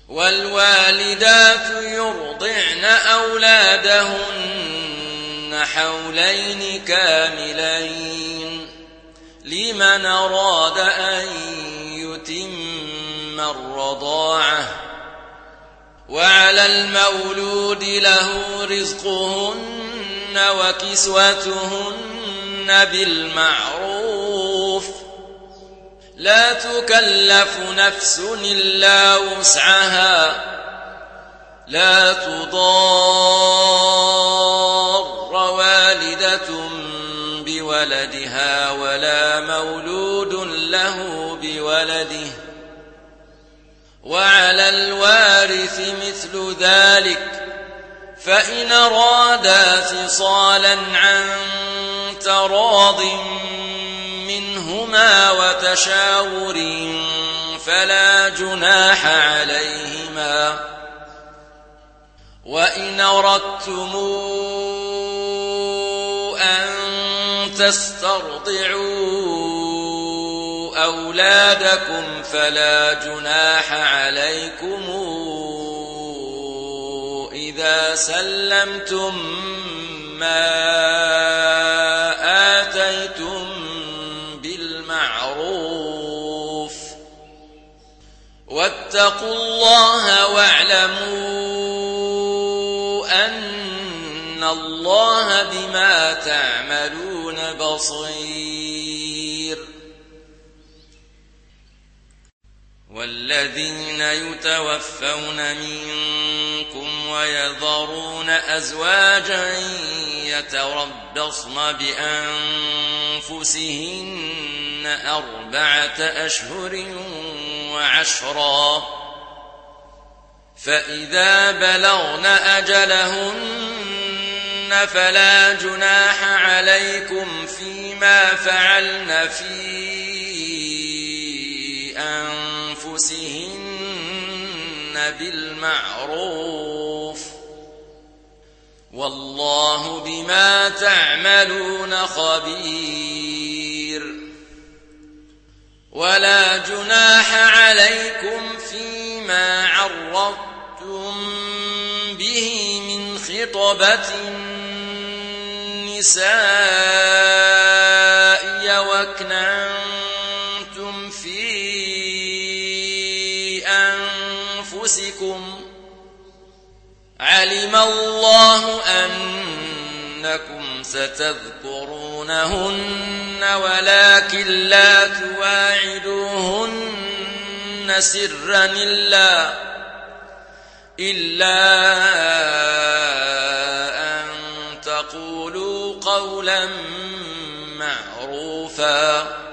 والوالدات يرضعن أولادهن حولين كاملين لمن أراد أن يتم الرضاعة وعلى المولود له رزقهن وكسوتهن بالمعروف لا تكلف نفس إلا وسعها لا تضار والدة بولدها ولا مولود له بولده وعلى الوارث مثل ذلك فإن أرادا فصالا عن تراض منهما وتشاور فلا جناح عليهما وإن أردتم أن تسترضعوا أولادكم فلا جناح عليكم إذا سلمتم ما آتيتم بالمعروف واتقوا الله واعلموا أن الله بما تعملون بصير والذين يتوفون منكم ويذرون أزواجا يتربصن بأنفسهن 4 أشهر وعشرا فإذا بلغن أجلهن فلا جناح عليكم فيما فعلن في أنفسهن بالمعروف والله بما تعملون خبير ولا جناح عليكم فيما عرضتم به من خطبة النساء وأكننتم في أنفسكم علم الله أنكم ستذكرونهن ولكن لا تواعدوهن سرا إلا أن تقولوا قولا معروفا